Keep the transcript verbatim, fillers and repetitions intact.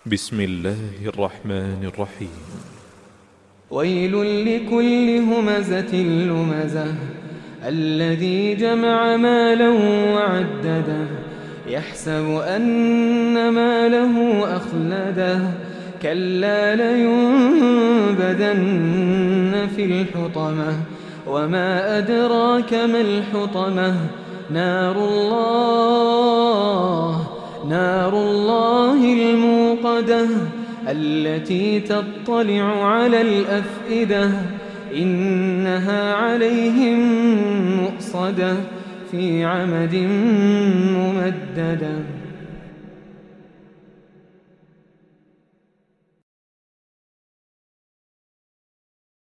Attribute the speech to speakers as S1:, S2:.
S1: بسم الله الرحمن الرحيم.
S2: ويل لكل همزة لمزة الذي جمع مالا وعدده يحسب أن ماله أخلده كلا لينبذن في الحطمة وما أدراك ما الحطمة نار الله نار الله الموقدة التي تطلع على الأفئدة إنها عليهم مؤصدة في عمد ممددة.